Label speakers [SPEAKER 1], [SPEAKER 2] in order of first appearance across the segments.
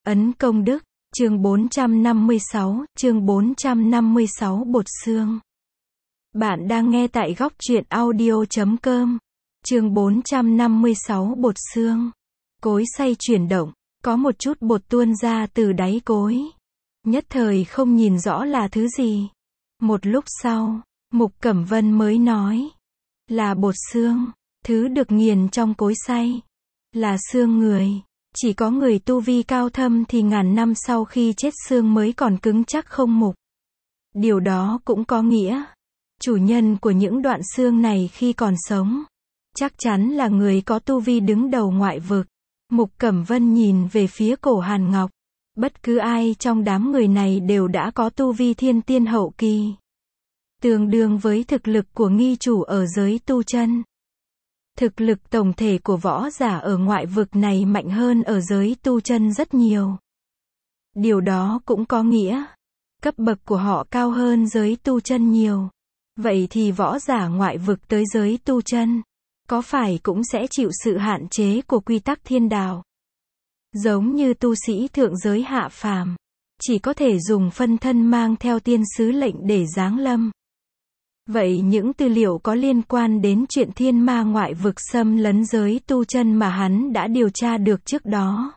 [SPEAKER 1] Ấn công đức, chương 456, bột xương. Bạn đang nghe tại góc truyện audio.com. Chương 456, bột xương. Cối xay chuyển động, có một chút bột tuôn ra từ đáy cối. Nhất thời không nhìn rõ là thứ gì. Một lúc sau, Mục Cẩm Vân mới nói, là bột xương, thứ được nghiền trong cối xay, là xương người. Chỉ có người tu vi cao thâm thì ngàn năm sau khi chết xương mới còn cứng chắc không mục. Điều đó cũng có nghĩa, chủ nhân của những đoạn xương này khi còn sống, chắc chắn là người có tu vi đứng đầu ngoại vực. Mục Cẩm Vân nhìn về phía Cổ Hàn Ngọc. Bất cứ ai trong đám người này đều đã có tu vi thiên tiên hậu kỳ, tương đương với thực lực của nghi chủ ở giới tu chân. Thực lực tổng thể của võ giả ở ngoại vực này mạnh hơn ở giới tu chân rất nhiều. Điều đó cũng có nghĩa, cấp bậc của họ cao hơn giới tu chân nhiều. Vậy thì võ giả ngoại vực tới giới tu chân, có phải cũng sẽ chịu sự hạn chế của quy tắc thiên đạo? Giống như tu sĩ thượng giới hạ phàm, chỉ có thể dùng phân thân mang theo tiên sứ lệnh để giáng lâm. Vậy những tư liệu có liên quan đến chuyện thiên ma ngoại vực xâm lấn giới tu chân mà hắn đã điều tra được trước đó,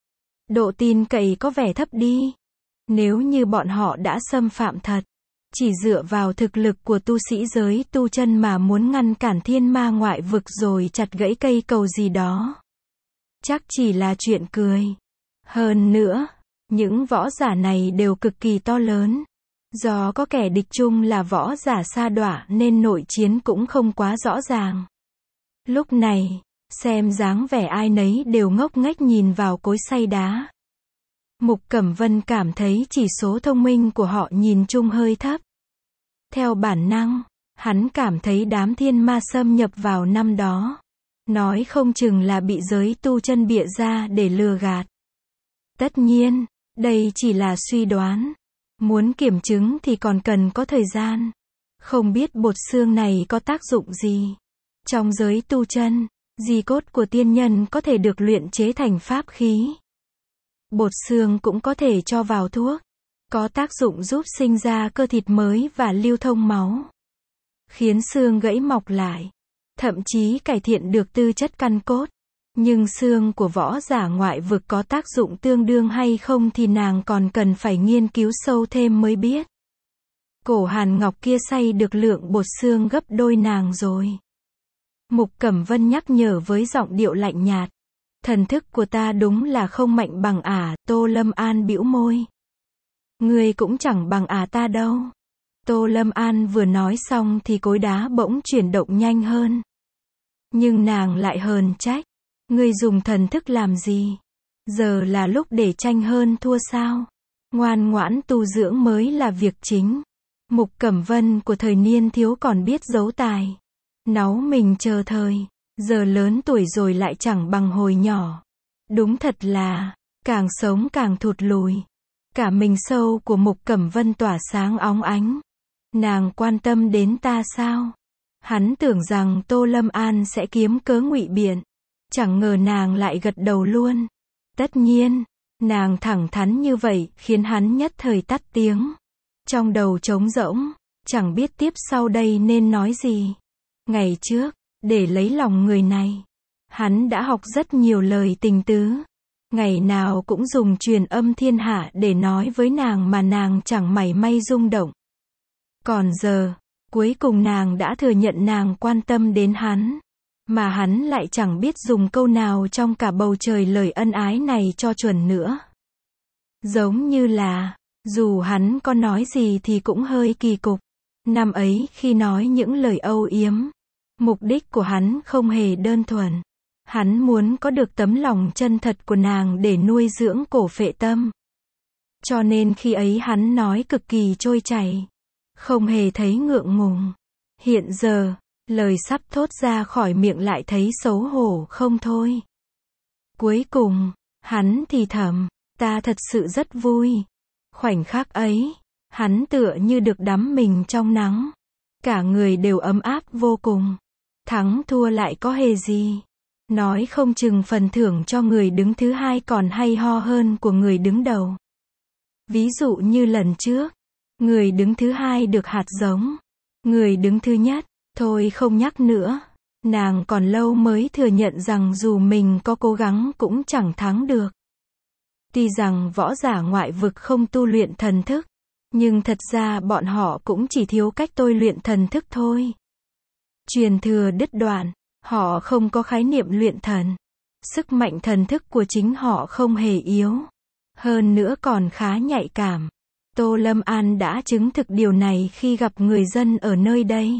[SPEAKER 1] độ tin cậy có vẻ thấp đi. Nếu như bọn họ đã xâm phạm thật, chỉ dựa vào thực lực của tu sĩ giới tu chân mà muốn ngăn cản thiên ma ngoại vực rồi chặt gãy cây cầu gì đó, chắc chỉ là chuyện cười. Hơn nữa, những võ giả này đều cực kỳ to lớn. Do có kẻ địch chung là võ giả sa đọa nên nội chiến cũng không quá rõ ràng. Lúc này, xem dáng vẻ ai nấy đều ngốc nghếch nhìn vào cối xay đá. Mục Cẩm Vân cảm thấy chỉ số thông minh của họ nhìn chung hơi thấp. Theo bản năng, hắn cảm thấy đám thiên ma xâm nhập vào năm đó, nói không chừng là bị giới tu chân bịa ra để lừa gạt. Tất nhiên, đây chỉ là suy đoán. Muốn kiểm chứng thì còn cần có thời gian. Không biết bột xương này có tác dụng gì. Trong giới tu chân, di cốt của tiên nhân có thể được luyện chế thành pháp khí. Bột xương cũng có thể cho vào thuốc, có tác dụng giúp sinh ra cơ thịt mới và lưu thông máu, khiến xương gãy mọc lại, thậm chí cải thiện được tư chất căn cốt. Nhưng xương của võ giả ngoại vực có tác dụng tương đương hay không thì nàng còn cần phải nghiên cứu sâu thêm mới biết. Cổ Hàn Ngọc kia xay được lượng bột xương gấp đôi nàng rồi. Mục Cẩm Vân nhắc nhở với giọng điệu lạnh nhạt. Thần thức của ta đúng là không mạnh bằng ả. Tô Lâm An bĩu môi. Ngươi cũng chẳng bằng ả ta đâu. Tô Lâm An vừa nói xong thì cối đá bỗng chuyển động nhanh hơn. Nhưng nàng lại hờn trách. Ngươi dùng thần thức làm gì? Giờ là lúc để tranh hơn thua sao? Ngoan ngoãn tu dưỡng mới là việc chính. Mục Cẩm Vân của thời niên thiếu còn biết giấu tài. Náu mình chờ thời. Giờ lớn tuổi rồi lại chẳng bằng hồi nhỏ. Đúng thật là, càng sống càng thụt lùi. Cả mình sâu của Mục Cẩm Vân tỏa sáng óng ánh. Nàng quan tâm đến ta sao? Hắn tưởng rằng Tô Lâm An sẽ kiếm cớ ngụy biện. Chẳng ngờ nàng lại gật đầu luôn. Tất nhiên, nàng thẳng thắn như vậy khiến hắn nhất thời tắt tiếng. Trong đầu trống rỗng, chẳng biết tiếp sau đây nên nói gì. Ngày trước, để lấy lòng người này, hắn đã học rất nhiều lời tình tứ. Ngày nào cũng dùng truyền âm thiên hạ để nói với nàng mà nàng chẳng mảy may rung động. Còn giờ, cuối cùng nàng đã thừa nhận nàng quan tâm đến hắn. Mà hắn lại chẳng biết dùng câu nào trong cả bầu trời lời ân ái này cho chuẩn nữa. Giống như là, dù hắn có nói gì thì cũng hơi kỳ cục. Năm ấy khi nói những lời âu yếm, mục đích của hắn không hề đơn thuần. Hắn muốn có được tấm lòng chân thật của nàng để nuôi dưỡng cổ phệ tâm. Cho nên khi ấy hắn nói cực kỳ trôi chảy, không hề thấy ngượng ngùng. Hiện giờ, lời sắp thốt ra khỏi miệng lại thấy xấu hổ không thôi. Cuối cùng, hắn thì thầm, ta thật sự rất vui. Khoảnh khắc ấy, hắn tựa như được đắm mình trong nắng. Cả người đều ấm áp vô cùng. Thắng thua lại có hề gì. Nói không chừng phần thưởng cho người đứng thứ hai còn hay ho hơn của người đứng đầu. Ví dụ như lần trước, người đứng thứ hai được hạt giống. Người đứng thứ nhất, thôi không nhắc nữa. Nàng còn lâu mới thừa nhận rằng dù mình có cố gắng cũng chẳng thắng được. Tuy rằng võ giả ngoại vực không tu luyện thần thức, nhưng thật ra bọn họ cũng chỉ thiếu cách tôi luyện thần thức thôi. Truyền thừa đứt đoạn, họ không có khái niệm luyện thần. Sức mạnh thần thức của chính họ không hề yếu. Hơn nữa còn khá nhạy cảm. Tô Lâm An đã chứng thực điều này khi gặp người dân ở nơi đây.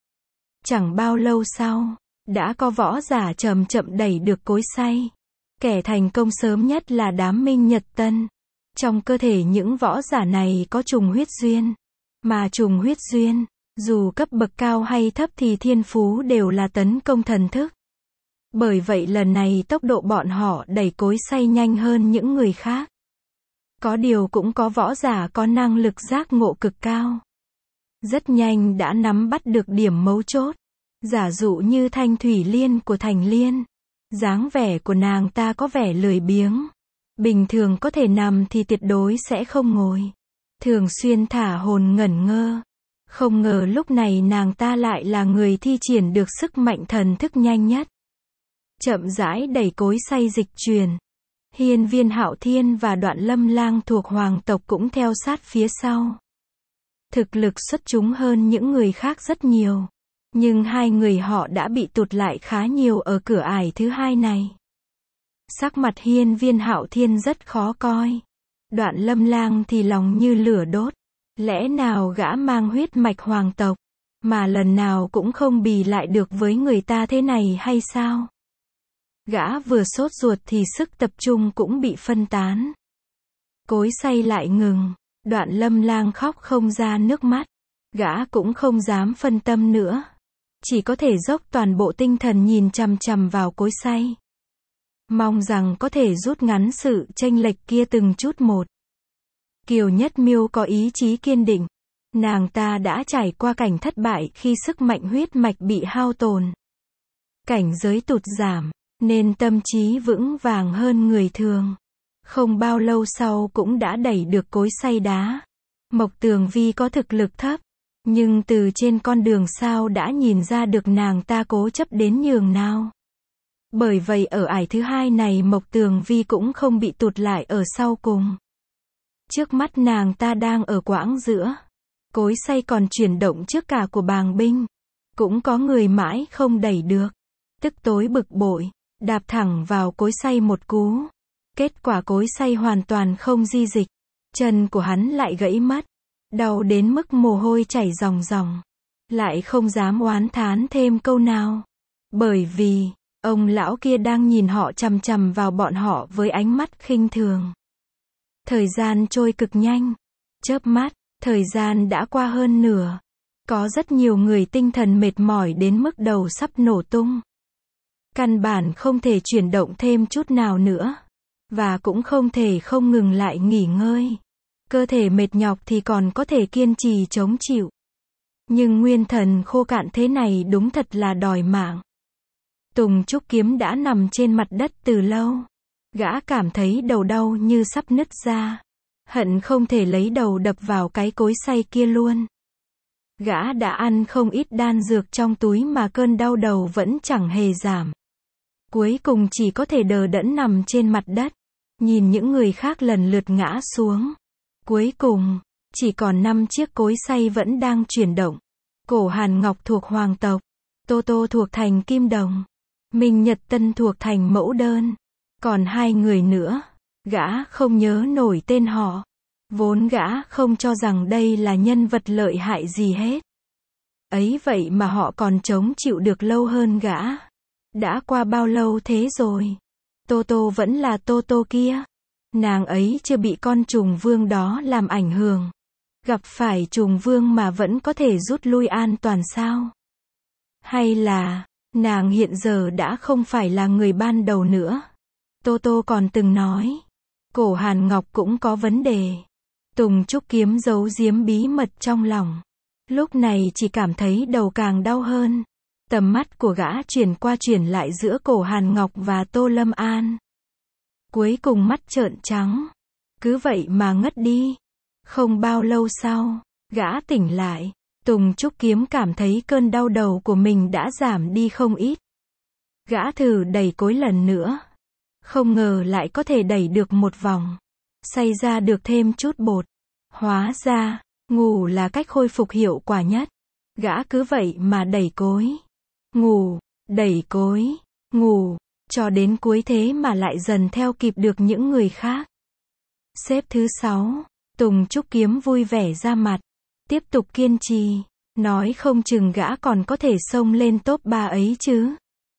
[SPEAKER 1] Chẳng bao lâu sau, đã có võ giả chậm chậm đẩy được cối xay. Kẻ thành công sớm nhất là đám Minh Nhật Tân. Trong cơ thể những võ giả này có trùng huyết duyên. Mà trùng huyết duyên, dù cấp bậc cao hay thấp thì thiên phú đều là tấn công thần thức. Bởi vậy lần này tốc độ bọn họ đẩy cối xay nhanh hơn những người khác. Có điều cũng có võ giả có năng lực giác ngộ cực cao. Rất nhanh đã nắm bắt được điểm mấu chốt. Giả dụ như Thanh Thủy Liên của Thành Liên. Dáng vẻ của nàng ta có vẻ lười biếng. Bình thường có thể nằm thì tuyệt đối sẽ không ngồi. Thường xuyên thả hồn ngẩn ngơ. Không ngờ lúc này nàng ta lại là người thi triển được sức mạnh thần thức nhanh nhất. Chậm rãi đẩy cối xay dịch truyền. Hiên Viên Hạo Thiên và Đoạn Lâm Lang thuộc hoàng tộc cũng theo sát phía sau. Thực lực xuất chúng hơn những người khác rất nhiều. Nhưng hai người họ đã bị tụt lại khá nhiều ở cửa ải thứ hai này. Sắc mặt Hiên Viên Hạo Thiên rất khó coi. Đoạn Lâm Lang thì lòng như lửa đốt. Lẽ nào gã mang huyết mạch hoàng tộc, mà lần nào cũng không bì lại được với người ta thế này hay sao? Gã vừa sốt ruột thì sức tập trung cũng bị phân tán. Cối xay lại ngừng, Đoạn Lâm Lang khóc không ra nước mắt. Gã cũng không dám phân tâm nữa. Chỉ có thể dốc toàn bộ tinh thần nhìn chằm chằm vào cối xay. Mong rằng có thể rút ngắn sự chênh lệch kia từng chút một. Kiều Nhất Miêu có ý chí kiên định. Nàng ta đã trải qua cảnh thất bại khi sức mạnh huyết mạch bị hao tổn. Cảnh giới tụt giảm, nên tâm trí vững vàng hơn người thường. Không bao lâu sau cũng đã đẩy được cối xay đá. Mộc Tường Vi có thực lực thấp, nhưng từ trên con đường sao đã nhìn ra được nàng ta cố chấp đến nhường nào. Bởi vậy ở ải thứ hai này Mộc Tường Vi cũng không bị tụt lại ở sau cùng. Trước mắt nàng ta đang ở quãng giữa. Cối xay còn chuyển động trước cả của bàng binh. Cũng có người mãi không đẩy được. Tức tối bực bội, đạp thẳng vào cối xay một cú. Kết quả cối xay hoàn toàn không di dịch. Chân của hắn lại gãy mất. Đau đến mức mồ hôi chảy ròng ròng. Lại không dám oán thán thêm câu nào. Bởi vì, ông lão kia đang nhìn họ chằm chằm vào bọn họ với ánh mắt khinh thường. Thời gian trôi cực nhanh. Chớp mắt, thời gian đã qua hơn nửa. Có rất nhiều người tinh thần mệt mỏi đến mức đầu sắp nổ tung. Căn bản không thể chuyển động thêm chút nào nữa. Và cũng không thể không ngừng lại nghỉ ngơi. Cơ thể mệt nhọc thì còn có thể kiên trì chống chịu. Nhưng nguyên thần khô cạn thế này đúng thật là đòi mạng. Tùng Trúc Kiếm đã nằm trên mặt đất từ lâu. Gã cảm thấy đầu đau như sắp nứt ra. Hận không thể lấy đầu đập vào cái cối xay kia luôn. Gã đã ăn không ít đan dược trong túi mà cơn đau đầu vẫn chẳng hề giảm. Cuối cùng chỉ có thể đờ đẫn nằm trên mặt đất. Nhìn những người khác lần lượt ngã xuống. Cuối cùng, chỉ còn 5 chiếc cối xay vẫn đang chuyển động. Cổ Hàn Ngọc thuộc hoàng tộc. Tô Tô thuộc thành Kim Đồng. Minh Nhật Tân thuộc thành Mẫu Đơn. Còn 2 người nữa, gã không nhớ nổi tên họ. Vốn gã không cho rằng đây là nhân vật lợi hại gì hết. Ấy vậy mà họ còn chống chịu được lâu hơn gã. Đã qua bao lâu thế rồi? Tô Tô vẫn là Tô Tô kia. Nàng ấy chưa bị con trùng vương đó làm ảnh hưởng. Gặp phải trùng vương mà vẫn có thể rút lui an toàn sao? Hay là, nàng hiện giờ đã không phải là người ban đầu nữa? Tô Tô còn từng nói, Cổ Hàn Ngọc cũng có vấn đề. Tùng Trúc Kiếm giấu giếm bí mật trong lòng. Lúc này chỉ cảm thấy đầu càng đau hơn. Tầm mắt của gã chuyển qua chuyển lại giữa Cổ Hàn Ngọc và Tô Lâm An. Cuối cùng mắt trợn trắng. Cứ vậy mà ngất đi. Không bao lâu sau, gã tỉnh lại. Tùng Trúc Kiếm cảm thấy cơn đau đầu của mình đã giảm đi không ít. Gã thử đẩy cối lần nữa. Không ngờ lại có thể đẩy được một vòng. Xay ra được thêm chút bột. Hóa ra, ngủ là cách khôi phục hiệu quả nhất. Gã cứ vậy mà đẩy cối. Ngủ, đẩy cối, ngủ, cho đến cuối thế mà lại dần theo kịp được những người khác. Xếp thứ 6, Tùng Trúc Kiếm vui vẻ ra mặt. Tiếp tục kiên trì, nói không chừng gã còn có thể xông lên top 3 ấy chứ.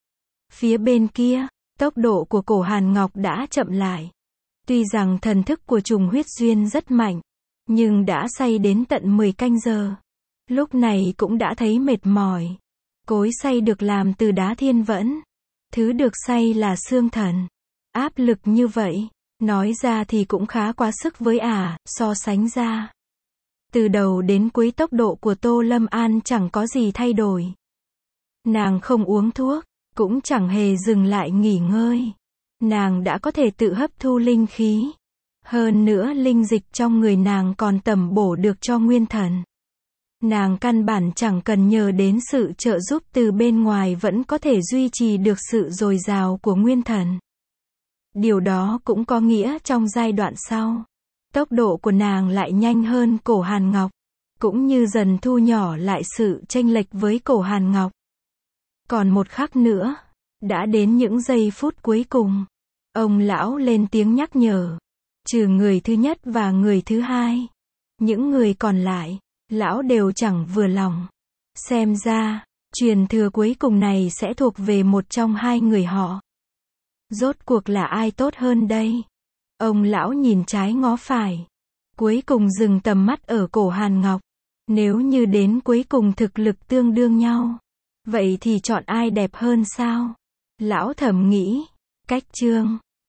[SPEAKER 1] Phía bên kia, tốc độ của Cổ Hàn Ngọc đã chậm lại. Tuy rằng thần thức của trùng huyết duyên rất mạnh, nhưng đã xay đến tận 10 canh giờ. Lúc này cũng đã thấy mệt mỏi. Cối xay được làm từ đá thiên vẫn. Thứ được xay là xương thần. Áp lực như vậy, nói ra thì cũng khá quá sức với so sánh ra. Từ đầu đến cuối tốc độ của Tô Lâm An chẳng có gì thay đổi. Nàng không uống thuốc, cũng chẳng hề dừng lại nghỉ ngơi. Nàng đã có thể tự hấp thu linh khí. Hơn nữa linh dịch trong người nàng còn tẩm bổ được cho nguyên thần. Nàng căn bản chẳng cần nhờ đến sự trợ giúp từ bên ngoài vẫn có thể duy trì được sự dồi dào của nguyên thần. Điều đó cũng có nghĩa trong giai đoạn sau, tốc độ của nàng lại nhanh hơn Cổ Hàn Ngọc, cũng như dần thu nhỏ lại sự chênh lệch với Cổ Hàn Ngọc. Còn một khắc nữa, đã đến những giây phút cuối cùng, ông lão lên tiếng nhắc nhở, trừ người thứ nhất và người thứ hai, những người còn lại, lão đều chẳng vừa lòng. Xem ra, truyền thừa cuối cùng này sẽ thuộc về một trong hai người họ. Rốt cuộc là ai tốt hơn đây? Ông lão nhìn trái ngó phải. Cuối cùng dừng tầm mắt ở Cổ Hàn Ngọc. Nếu như đến cuối cùng thực lực tương đương nhau, vậy thì chọn ai đẹp hơn sao? Lão thầm nghĩ. Cách chương